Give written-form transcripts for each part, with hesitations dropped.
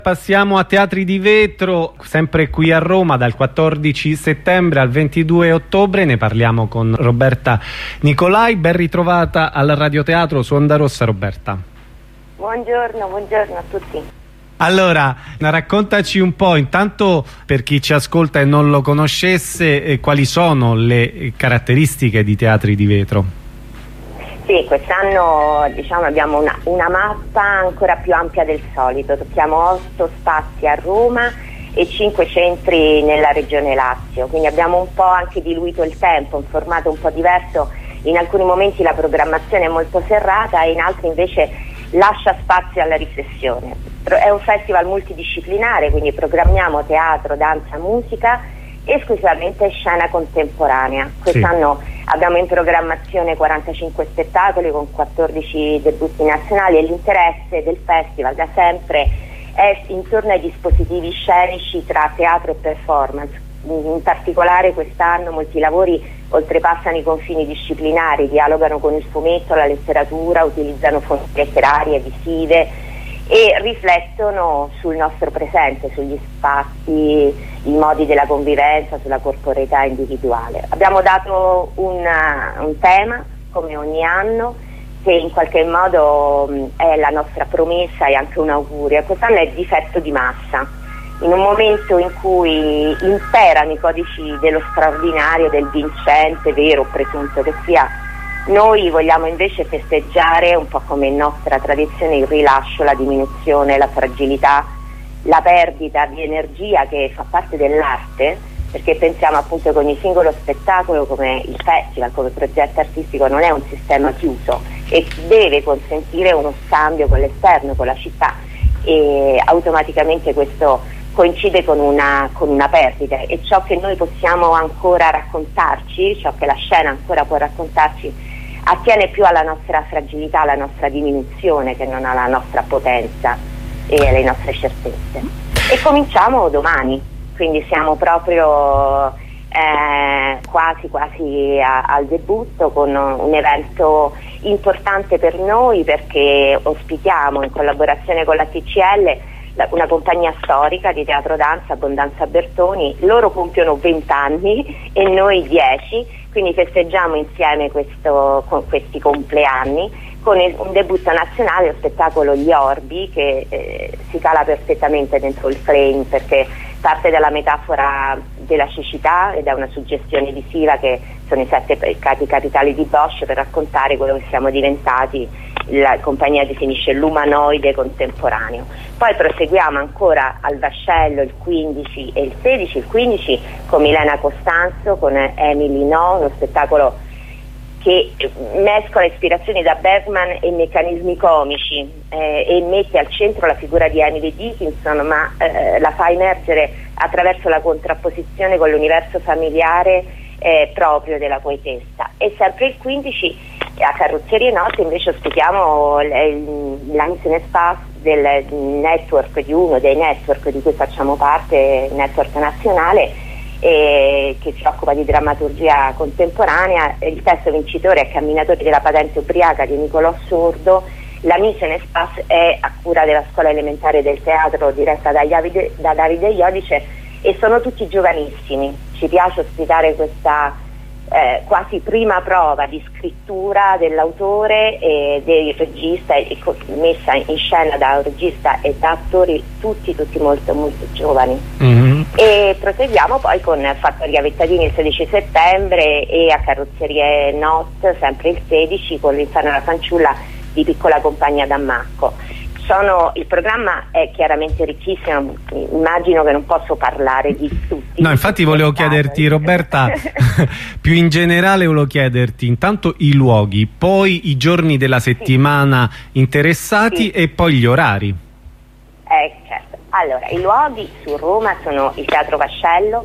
Passiamo a Teatri di Vetro, sempre qui a Roma, dal 14 settembre al 22 ottobre. Ne parliamo con Roberta Nicolai. Ben ritrovata al Radioteatro su Onda Rossa, Roberta. Buongiorno a tutti. Allora, raccontaci un po', intanto per chi ci ascolta e non lo conoscesse, quali sono le caratteristiche di Teatri di Vetro? Sì, quest'anno abbiamo una mappa ancora più ampia del solito. Tocchiamo 8 spazi a Roma e 5 centri nella regione Lazio, quindi abbiamo un po' anche diluito il tempo, un formato un po' diverso. In alcuni momenti la programmazione è molto serrata e in altri invece lascia spazio alla riflessione. È un festival multidisciplinare, quindi programmiamo teatro, danza, musica, esclusivamente scena contemporanea. Quest'anno abbiamo in programmazione 45 spettacoli con 14 debutti nazionali e l'interesse del festival da sempre è intorno ai dispositivi scenici tra teatro e performance. In particolare quest'anno molti lavori oltrepassano i confini disciplinari, dialogano con il fumetto, la letteratura, utilizzano fonti letterarie, visive e riflettono sul nostro presente, sugli spazi, i modi della convivenza, sulla corporeità individuale. Abbiamo dato un tema, come ogni anno, che in qualche modo è la nostra promessa e anche un augurio. Quest'anno è difetto di massa. In un momento in cui imperano i codici dello straordinario, del vincente, vero o presunto che sia, noi vogliamo invece festeggiare, un po' come in nostra tradizione, il rilascio, la diminuzione, la fragilità, la perdita di energia che fa parte dell'arte, perché pensiamo appunto che ogni singolo spettacolo, come il festival, come progetto artistico, non è un sistema chiuso e deve consentire uno scambio con l'esterno, con la città, e automaticamente questo coincide con una perdita, e ciò che noi possiamo ancora raccontarci, ciò che la scena ancora può raccontarci, attiene più alla nostra fragilità, alla nostra diminuzione, che non alla nostra potenza e alle nostre certezze. E cominciamo domani, quindi siamo proprio quasi al debutto, con un evento importante per noi, perché ospitiamo, in collaborazione con la TCL, una compagnia storica di teatro danza, Abbondanza Bertoni. Loro compiono 20 anni e noi 10, quindi festeggiamo insieme questi compleanni con un debutto nazionale, lo spettacolo Gli Orbi, che si cala perfettamente dentro il frame, perché parte dalla metafora della cecità e da una suggestione visiva che sono i 7 peccati capitali di Bosch, per raccontare quello che siamo diventati. La compagnia definisce l'umanoide contemporaneo. Poi proseguiamo ancora al Vascello il 15 e il 16, il 15 con Milena Costanzo, con Emily No, uno spettacolo che mescola ispirazioni da Bergman e meccanismi comici e mette al centro la figura di Emily Dickinson, ma la fa emergere attraverso la contrapposizione con l'universo familiare proprio della poetessa. E sempre il 15 a Carrozzerie Notte invece ospitiamo l'Ancien Espace del network, di uno dei network di cui facciamo parte, il network nazionale, che si occupa di drammaturgia contemporanea. Il testo vincitore è Camminatori della patente ubriaca di Nicolò Sordo. La mise en espace è a cura della scuola elementare del teatro, diretta da Davide Iodice, e sono tutti giovanissimi. Ci piace ospitare questa quasi prima prova di scrittura dell'autore e del regista, messa in scena da un regista e da attori tutti molto molto giovani. E proseguiamo poi con Fattoria Vettadini il 16 settembre e a Carrozzerie Not sempre il 16 con L'Inferno alla fanciulla di Piccola Compagnia Dammacco. Il programma è chiaramente ricchissimo, immagino che non posso parlare di tutti. No, infatti volevo chiederti, Roberta, più in generale volevo chiederti intanto i luoghi, poi i giorni della settimana interessati e poi gli orari. Certo. Allora, i luoghi su Roma sono il Teatro Vascello,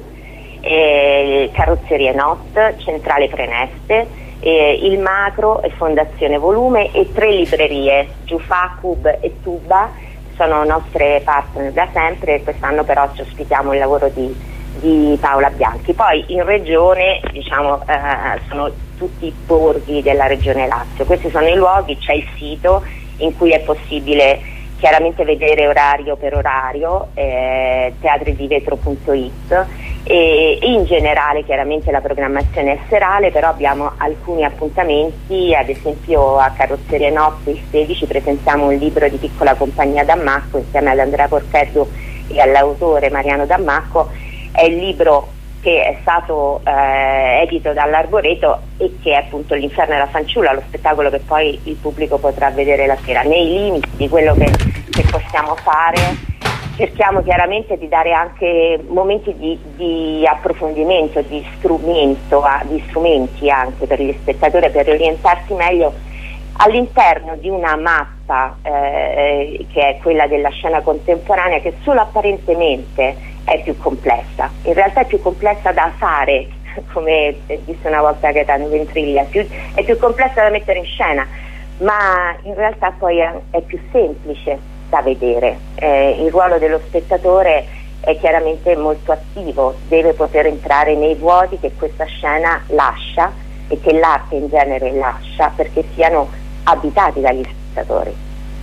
Carrozzerie Not, Centrale Preneste, il Macro e Fondazione Volume, e 3 librerie, Giufà, Cub e Tuba, sono nostre partner da sempre, e quest'anno però ci ospitiamo il lavoro di Paola Bianchi. Poi in regione sono tutti i borghi della regione Lazio. Questi sono i luoghi, c'è il sito in cui è possibile chiaramente vedere orario per orario, teatridivetro.it, e in generale chiaramente la programmazione è serale, però abbiamo alcuni appuntamenti, ad esempio a Carrozzeria Notte il 16 presentiamo un libro di Piccola Compagnia Dammacco insieme ad Andrea Porcheddu e all'autore Mariano Dammacco. È il libro che è stato edito dall'Arboreto e che è appunto L'inferno e la fanciulla, lo spettacolo che poi il pubblico potrà vedere la sera. Nei limiti di quello che possiamo fare cerchiamo chiaramente di dare anche momenti di approfondimento, di strumenti anche per gli spettatori, per orientarsi meglio all'interno di una mappa che è quella della scena contemporanea, che solo apparentemente è più complessa. In realtà è più complessa da fare, come disse una volta Gaetano Ventriglia, è più complessa da mettere in scena, ma in realtà poi è più semplice da vedere. Il ruolo dello spettatore è chiaramente molto attivo, deve poter entrare nei vuoti che questa scena lascia e che l'arte in genere lascia, perché siano abitati dagli spettatori.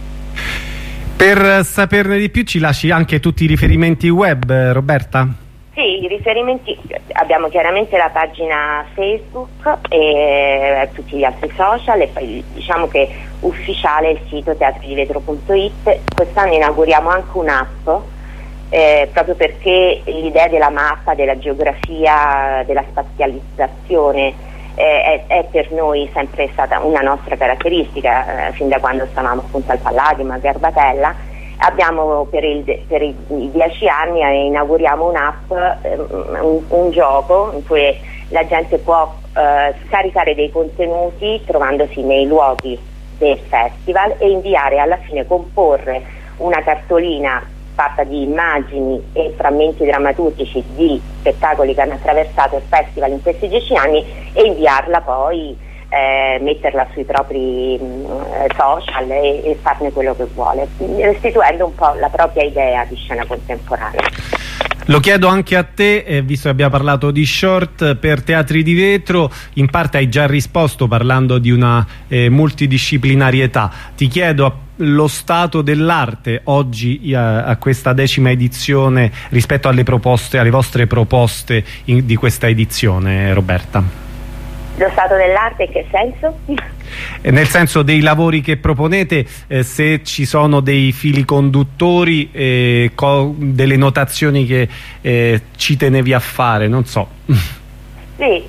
Per saperne di più ci lasci anche tutti i riferimenti web, Roberta? Sì, i riferimenti, abbiamo chiaramente la pagina Facebook e tutti gli altri social, e poi diciamo che ufficiale il sito teatridivetro.it. Quest'anno inauguriamo anche un'app, proprio perché l'idea della mappa, della geografia, della spazializzazione è per noi sempre stata una nostra caratteristica, fin da quando stavamo appunto al Palladium, a Garbatella. Abbiamo per i 10 anni inauguriamo un'app, un gioco in cui la gente può scaricare dei contenuti trovandosi nei luoghi del festival e inviare, alla fine comporre una cartolina fatta di immagini e frammenti drammaturgici di spettacoli che hanno attraversato il festival in questi 10 anni e inviarla poi, metterla sui propri social e farne quello che vuole, restituendo un po' la propria idea di scena contemporanea. Lo chiedo anche a te, visto che abbiamo parlato di short per Teatri di Vetro, in parte hai già risposto parlando di una multidisciplinarietà. Ti chiedo lo stato dell'arte oggi a questa 10ª edizione rispetto alle vostre proposte di questa edizione, Roberta. Lo stato dell'arte in che senso? Nel senso dei lavori che proponete, se ci sono dei fili conduttori, delle notazioni che ci tenevi a fare, non so. Sì,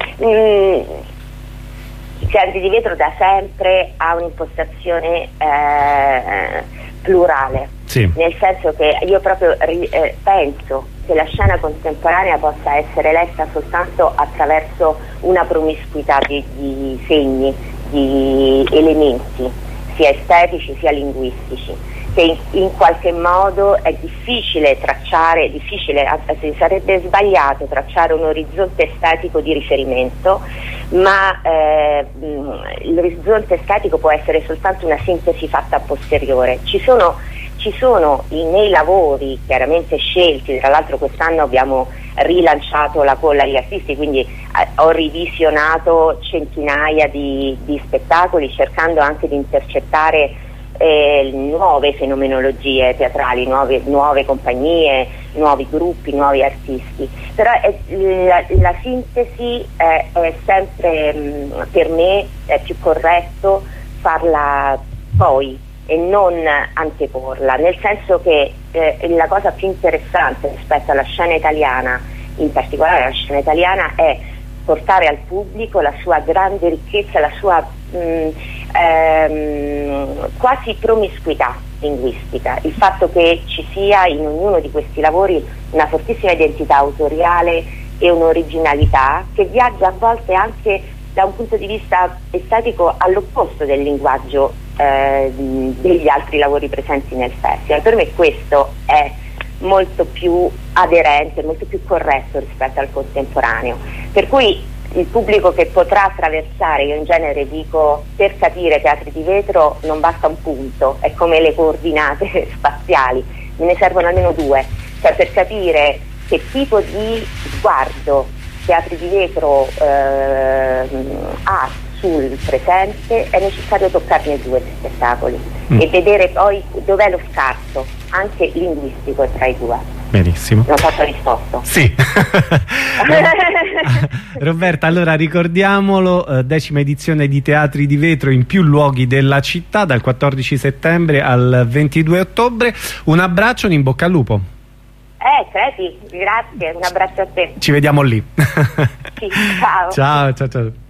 Teatri di Vetro da sempre ha un'impostazione plurale, sì. Nel senso che io proprio penso che la scena contemporanea possa essere letta soltanto attraverso una promiscuità di segni, di elementi, sia estetici sia linguistici, che in qualche modo è difficile tracciare, sarebbe sbagliato tracciare un orizzonte estetico di riferimento, ma l'orizzonte estetico può essere soltanto una sintesi fatta a posteriore. Ci sono nei lavori chiaramente scelti, tra l'altro quest'anno abbiamo rilanciato la Polla agli artisti, quindi ho revisionato centinaia di spettacoli cercando anche di intercettare nuove fenomenologie teatrali, nuove compagnie, nuovi gruppi, nuovi artisti, però la sintesi è sempre, per me è più corretto farla poi e non anteporla, nel senso che la cosa più interessante rispetto alla scena italiana, in particolare la scena italiana, è portare al pubblico la sua grande ricchezza, la sua quasi promiscuità linguistica, il fatto che ci sia in ognuno di questi lavori una fortissima identità autoriale e un'originalità che viaggia a volte anche da un punto di vista estetico all'opposto del linguaggio degli altri lavori presenti nel festival. Per me questo è molto più aderente, molto più corretto rispetto al contemporaneo, per cui il pubblico che potrà attraversare, io in genere dico, per capire Teatri di Vetro non basta un punto, è come le coordinate spaziali, me ne servono almeno 2, cioè per capire che tipo di sguardo Teatri di Vetro ha sul presente è necessario toccarne due di spettacoli e vedere poi dov'è lo scarto, anche linguistico, tra i due. Benissimo. Non so se ho risposto. Sì. Roberta, allora ricordiamolo, 10ª edizione di Teatri di Vetro in più luoghi della città dal 14 settembre al 22 ottobre. Un abbraccio, un in bocca al lupo. Credi, grazie, un abbraccio a te. Ci vediamo lì. Sì, ciao. Ciao, ciao, ciao.